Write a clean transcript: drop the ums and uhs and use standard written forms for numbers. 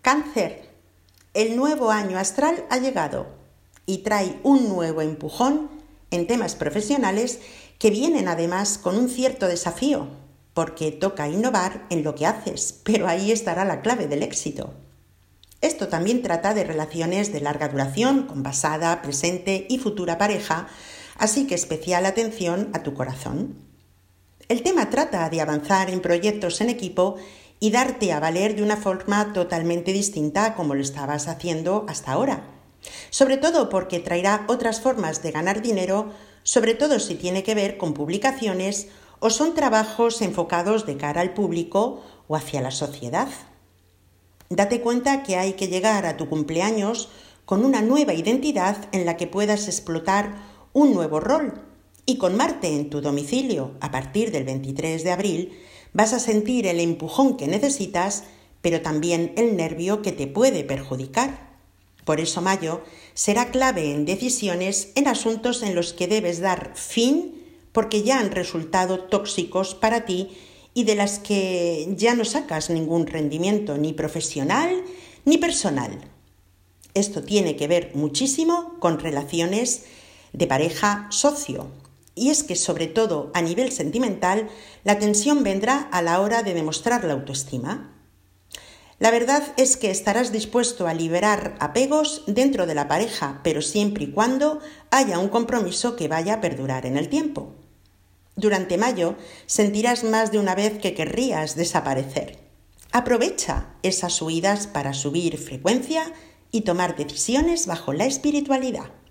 Cáncer, el nuevo año astral ha llegado y trae un nuevo empujón en temas profesionales que vienen además con un cierto desafío, porque toca innovar en lo que haces, pero ahí estará la clave del éxito. Esto también trata de relaciones de larga duración con pasada, presente y futura pareja, así que especial atención a tu corazón. El tema trata de avanzar en proyectos en equipo y darte a valer de una forma totalmente distinta a como lo estabas haciendo hasta ahora. Sobre todo porque traerá otras formas de ganar dinero, sobre todo si tiene que ver con publicaciones o son trabajos enfocados de cara al público o hacia la sociedad. Date cuenta que hay que llegar a tu cumpleaños con una nueva identidad en la que puedas explotar un nuevo rol. Y con Marte en tu domicilio a partir del 23 de abril vas a sentir el empujón que necesitas, pero también el nervio que te puede perjudicar. Por eso mayo será clave en decisiones en asuntos en los que debes dar fin porque ya han resultado tóxicos para ti y de las que ya no sacas ningún rendimiento ni profesional ni personal. Esto tiene que ver muchísimo con relaciones de pareja-socio. Y es que sobre todo a nivel sentimental la tensión vendrá a la hora de demostrar la autoestima. La verdad es que estarás dispuesto a liberar apegos dentro de la pareja, pero siempre y cuando haya un compromiso que vaya a perdurar en el tiempo. Durante mayo sentirás más de una vez que querrías desaparecer. Aprovecha esas huidas para subir frecuencia y tomar decisiones bajo la espiritualidad.